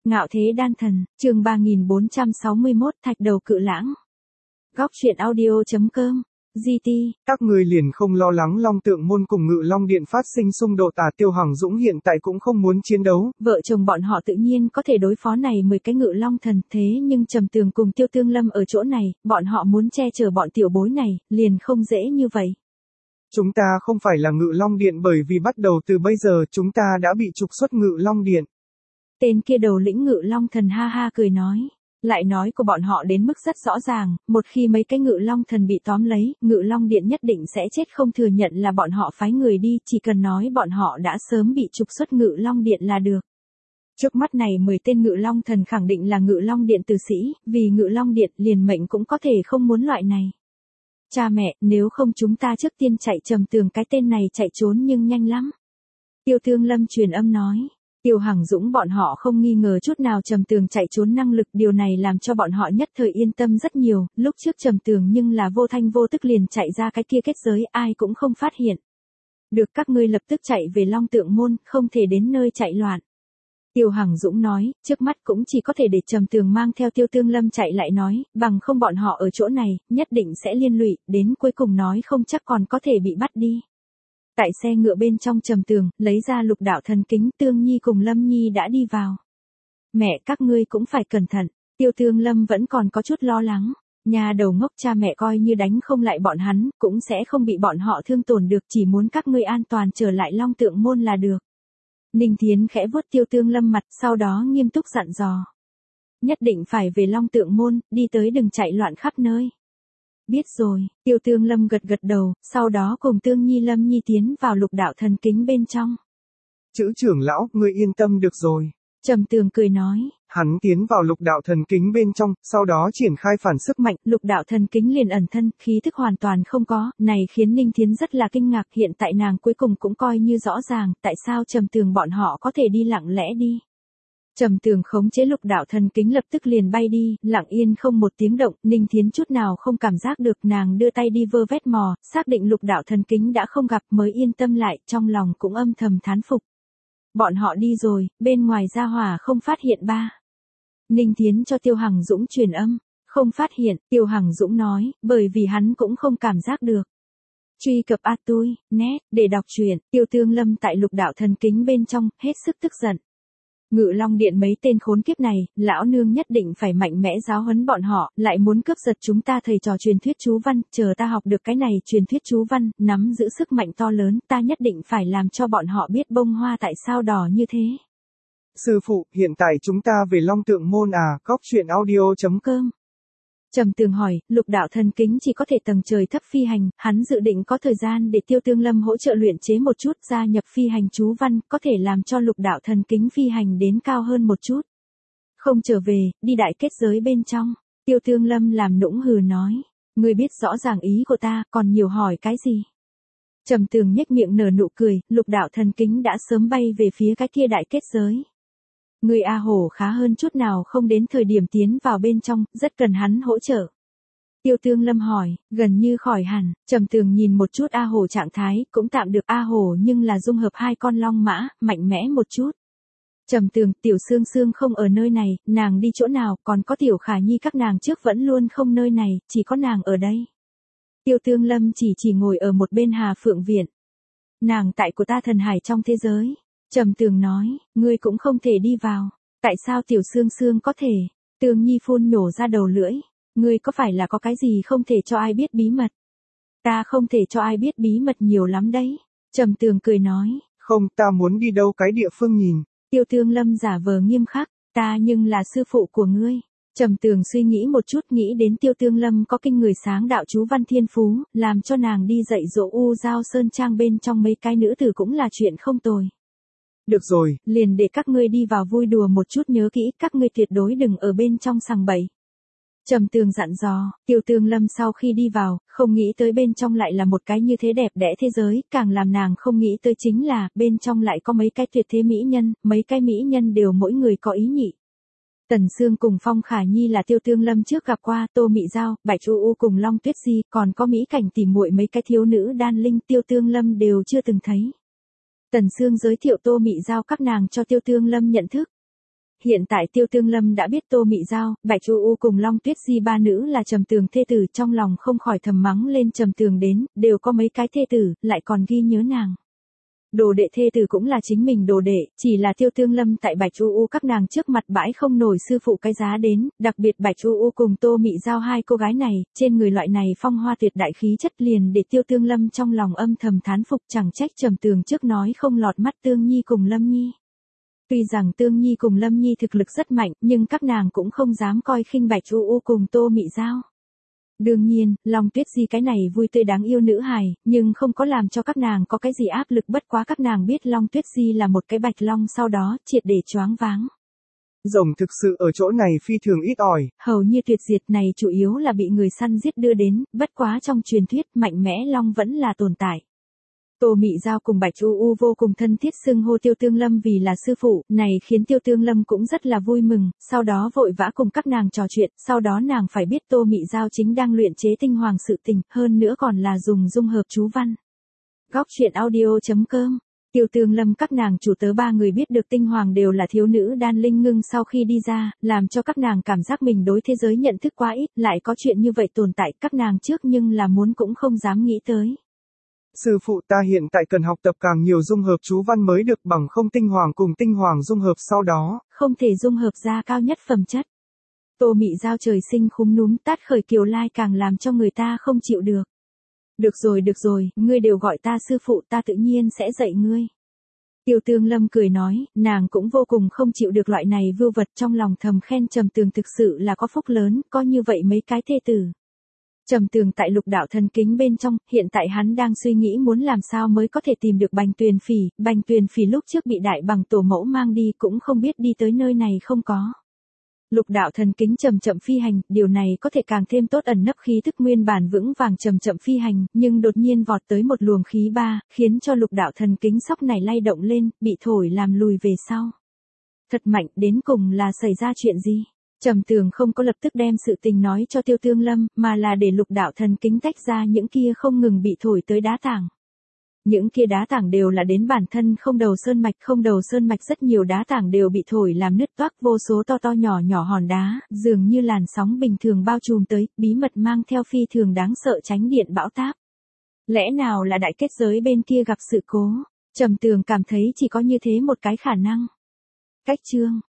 Ngạo thế đan thần, chương 3461 Thạch đầu cự lãng. Góc truyện audio.com, GT. Các người liền không lo lắng Long Tượng Môn cùng Ngự Long Điện phát sinh xung đột à? Tiêu Hằng Dũng hiện tại cũng không muốn chiến đấu. Vợ chồng bọn họ tự nhiên có thể đối phó này 10 cái Ngự Long thần, thế nhưng Trầm Tường cùng Tiêu Tương Lâm ở chỗ này, bọn họ muốn che chở bọn tiểu bối này, liền không dễ như vậy. Chúng ta không phải là Ngự Long Điện, bởi vì bắt đầu từ bây giờ chúng ta đã bị trục xuất Ngự Long Điện. Tên kia đầu lĩnh Ngự Long thần ha ha cười nói. Lại nói của bọn họ đến mức rất rõ ràng, một khi mấy cái Ngự Long thần bị tóm lấy, Ngự Long Điện nhất định sẽ chết không thừa nhận là bọn họ phái người đi, chỉ cần nói bọn họ đã sớm bị trục xuất Ngự Long Điện là được. Trước mắt này 10 tên Ngự Long thần khẳng định là Ngự Long Điện tử sĩ, vì Ngự Long Điện liền mệnh cũng có thể không muốn loại này. Cha mẹ, nếu không chúng ta trước tiên chạy. Trầm Tường cái tên này chạy trốn nhưng nhanh lắm. Tiêu Tương Lâm truyền âm nói. Tiêu Hằng Dũng bọn họ không nghi ngờ chút nào Trầm Tường chạy trốn năng lực, điều này làm cho bọn họ nhất thời yên tâm rất nhiều. Lúc trước Trầm Tường nhưng là vô thanh vô tức liền chạy ra cái kia kết giới, ai cũng không phát hiện. Được, các ngươi lập tức chạy về Long Tượng Môn, không thể đến nơi chạy loạn. Tiêu Hằng Dũng nói, trước mắt cũng chỉ có thể để Trầm Tường mang theo Tiêu Tương Lâm chạy lại nói, bằng không bọn họ ở chỗ này, nhất định sẽ liên lụy, đến cuối cùng nói không chắc còn có thể bị bắt đi. Tại xe ngựa bên trong Trầm Tường, lấy ra lục đạo thần kính, Tương Nhi cùng Lâm Nhi đã đi vào. Mẹ, các ngươi cũng phải cẩn thận. Tiêu Tương Lâm vẫn còn có chút lo lắng. Nhà đầu ngốc, cha mẹ coi như đánh không lại bọn hắn, cũng sẽ không bị bọn họ thương tổn được, chỉ muốn các ngươi an toàn trở lại Long Tượng Môn là được. Ninh Thiến khẽ vuốt Tiêu Tương Lâm mặt, sau đó nghiêm túc dặn dò. Nhất định phải về Long Tượng Môn, đi tới đừng chạy loạn khắp nơi. Biết rồi, Tiêu Tương Lâm gật gật đầu, sau đó cùng Tương Nhi Lâm Nhi tiến vào lục đạo thần kính bên trong. Chữ trưởng lão, ngươi yên tâm được rồi. Trầm Tường cười nói. Hắn tiến vào lục đạo thần kính bên trong, sau đó triển khai phản sức mạnh, lục đạo thần kính liền ẩn thân, khí thức hoàn toàn không có, này khiến Ninh Thiến rất là kinh ngạc, hiện tại nàng cuối cùng cũng coi như rõ ràng, tại sao Trầm Tường bọn họ có thể đi lặng lẽ đi. Trầm Tường khống chế lục đạo thần kính lập tức liền bay đi, lặng yên không một tiếng động, Ninh Thiến chút nào không cảm giác được, nàng đưa tay đi vơ vét mò, xác định lục đạo thần kính đã không gặp mới yên tâm lại, trong lòng cũng âm thầm thán phục. Bọn họ đi rồi, bên ngoài gia hỏa không phát hiện ba. Ninh Thiến cho Tiêu Hằng Dũng truyền âm, không phát hiện, Tiêu Hằng Dũng nói, bởi vì hắn cũng không cảm giác được. Truy cập Atui, net, để đọc truyện, Tiêu Tương Lâm tại lục đạo thần kính bên trong, hết sức tức giận. Ngự Long Điện mấy tên khốn kiếp này, lão nương nhất định phải mạnh mẽ giáo huấn bọn họ, lại muốn cướp giật chúng ta thầy trò truyền thuyết chú văn, chờ ta học được cái này truyền thuyết chú văn, nắm giữ sức mạnh to lớn, ta nhất định phải làm cho bọn họ biết bông hoa tại sao đỏ như thế. Sư phụ, hiện tại chúng ta về Long Tượng Môn à? Góc truyện audio.com. Trầm Tường hỏi, lục đạo thần kính chỉ có thể tầng trời thấp phi hành, hắn dự định có thời gian để Tiêu Tương Lâm hỗ trợ luyện chế một chút, gia nhập phi hành chú văn, có thể làm cho lục đạo thần kính phi hành đến cao hơn một chút. Không trở về, đi đại kết giới bên trong. Tiêu Tương Lâm làm nũng hừ nói, ngươi biết rõ ràng ý của ta, còn nhiều hỏi cái gì? Trầm Tường nhếch miệng nở nụ cười, lục đạo thần kính đã sớm bay về phía cái kia đại kết giới. Người A Hổ khá hơn chút nào không đến thời điểm tiến vào bên trong, rất cần hắn hỗ trợ. Tiêu Tương Lâm hỏi, gần như khỏi hẳn, Trầm Tường nhìn một chút A Hổ trạng thái, cũng tạm được, A Hổ nhưng là dung hợp hai con long mã, mạnh mẽ một chút. Trầm Tường, Tiểu Sương Sương không ở nơi này, nàng đi chỗ nào, còn có Tiểu Khả Nhi các nàng trước vẫn luôn không nơi này, chỉ có nàng ở đây. Tiêu Tương Lâm chỉ ngồi ở một bên Hà Phượng Viện. Nàng tại của ta thần hải trong thế giới. Trầm Tường nói, ngươi cũng không thể đi vào. Tại sao Tiểu Sương Sương có thể? Tương Nhi phun nhổ ra đầu lưỡi. Ngươi có phải là có cái gì không thể cho ai biết bí mật? Ta không thể cho ai biết bí mật nhiều lắm đấy. Trầm Tường cười nói. Không, ta muốn đi đâu cái địa phương nhìn. Tiêu Tương Lâm giả vờ nghiêm khắc, ta nhưng là sư phụ của ngươi. Trầm Tường suy nghĩ một chút, nghĩ đến Tiêu Tương Lâm có kinh người sáng đạo chú văn thiên phú, làm cho nàng đi dạy dỗ U Giao Sơn Trang bên trong mấy cái nữ tử cũng là chuyện không tồi. Được rồi, liền để các ngươi đi vào vui đùa một chút, nhớ kỹ, các ngươi tuyệt đối đừng ở bên trong sằng bẫy. Trầm Tường dặn dò, Tiêu Tương Lâm sau khi đi vào, không nghĩ tới bên trong lại là một cái như thế đẹp đẽ thế giới, càng làm nàng không nghĩ tới chính là, bên trong lại có mấy cái tuyệt thế mỹ nhân, mấy cái mỹ nhân đều mỗi người có ý nhị. Tần Sương cùng Phong Khả Nhi là Tiêu Tương Lâm trước gặp qua, Tô Mị Giao, Bạch U cùng Long Tuyết Di, còn có mỹ cảnh tỉ muội mấy cái thiếu nữ đan linh Tiêu Tương Lâm đều chưa từng thấy. Tần Sương giới thiệu Tô Mị Giao các nàng cho Tiêu Tương Lâm nhận thức. hiện tại Tiêu Tương Lâm đã biết Tô Mị Giao, Bạch U cùng Long Tuyết Di ba nữ là Trầm Tường thê tử, trong lòng không khỏi thầm mắng lên Trầm Tường đến, đều có mấy cái thê tử, lại còn ghi nhớ nàng. Đồ đệ thê tử cũng là chính mình đồ đệ, chỉ là Tiêu Tương Lâm tại Bạch U các nàng trước mặt bãi không nổi sư phụ cái giá đến, đặc biệt Bạch U cùng Tô Mị Giao hai cô gái này, trên người loại này phong hoa tuyệt đại khí chất liền để Tiêu Tương Lâm trong lòng âm thầm thán phục, chẳng trách Trầm Tường trước nói không lọt mắt Tương Nhi cùng Lâm Nhi. Tuy rằng Tương Nhi cùng Lâm Nhi thực lực rất mạnh, nhưng các nàng cũng không dám coi khinh Bạch U cùng Tô Mị Giao. Đương nhiên, Long Tuyết Di cái này vui tươi đáng yêu nữ hài, nhưng không có làm cho các nàng có cái gì áp lực, bất quá các nàng biết Long Tuyết Di là một cái bạch long, sau đó triệt để choáng váng. Rồng thực sự ở chỗ này phi thường ít ỏi. Hầu như tuyệt diệt này chủ yếu là bị người săn giết đưa đến, bất quá trong truyền thuyết mạnh mẽ long vẫn là tồn tại. Tô Mị Giao cùng Bạch U vô cùng thân thiết xưng hô Tiêu Tương Lâm vì là sư phụ, này khiến Tiêu Tương Lâm cũng rất là vui mừng, sau đó vội vã cùng các nàng trò chuyện, sau đó nàng phải biết Tô Mị Giao chính đang luyện chế tinh hoàng sự tình, hơn nữa còn là dùng dung hợp chú văn. Góc truyện audio.com. Tiêu Tương Lâm các nàng chủ tớ ba người biết được tinh hoàng đều là thiếu nữ đan linh ngưng sau khi đi ra, làm cho các nàng cảm giác mình đối thế giới nhận thức quá ít, lại có chuyện như vậy tồn tại, các nàng trước nhưng là muốn cũng không dám nghĩ tới. Sư phụ, ta hiện tại cần học tập càng nhiều dung hợp chú văn mới được, bằng không tinh hoàng cùng tinh hoàng dung hợp sau đó không thể dung hợp ra cao nhất phẩm chất. Tô Mị Giao trời sinh khúm núm tát khởi kiều lai càng làm cho người ta không chịu được. Được rồi, ngươi đều gọi ta sư phụ, ta tự nhiên sẽ dạy ngươi. Tiêu Tương Lâm cười nói, nàng cũng vô cùng không chịu được loại này vưu vật, trong lòng thầm khen Trầm Tường thực sự là có phúc lớn, có như vậy mấy cái thê tử. Trầm Tường tại Lục Đạo Thần Kính bên trong, hiện tại hắn đang suy nghĩ muốn làm sao mới có thể tìm được Bành Tuyền Phỉ lúc trước bị Đại Bằng tổ mẫu mang đi, cũng không biết đi tới nơi này không có. Lục Đạo Thần Kính chậm chậm phi hành, điều này có thể càng thêm tốt ẩn nấp khí thức nguyên bản vững vàng chậm chậm phi hành, nhưng đột nhiên vọt tới một luồng khí ba, khiến cho Lục Đạo Thần Kính sóc này lay động lên, bị thổi làm lùi về sau. Thật mạnh, đến cùng là xảy ra chuyện gì? Trầm Tường không có lập tức đem sự tình nói cho Tiêu Tương Lâm, mà là để Lục Đạo Thần Kính tách ra những kia không ngừng bị thổi tới đá tảng. Những kia đá tảng đều là đến bản thân không đầu sơn mạch rất nhiều đá tảng đều bị thổi làm nứt toác, vô số to nhỏ hòn đá, dường như làn sóng bình thường bao trùm tới, bí mật mang theo phi thường đáng sợ tránh điện bão táp. Lẽ nào là đại kết giới bên kia gặp sự cố? Trầm Tường cảm thấy chỉ có như thế một cái khả năng. Cách chương